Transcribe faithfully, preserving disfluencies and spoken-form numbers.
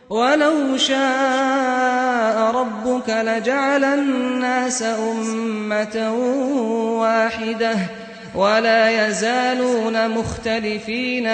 وَلَوْ شَاءَ رَبُّكَ لَجَعَلَ النَّاسَ أُمَّةً وَاحِدَةً وَلَا يَزَالُونَ مُخْتَلِفِينَ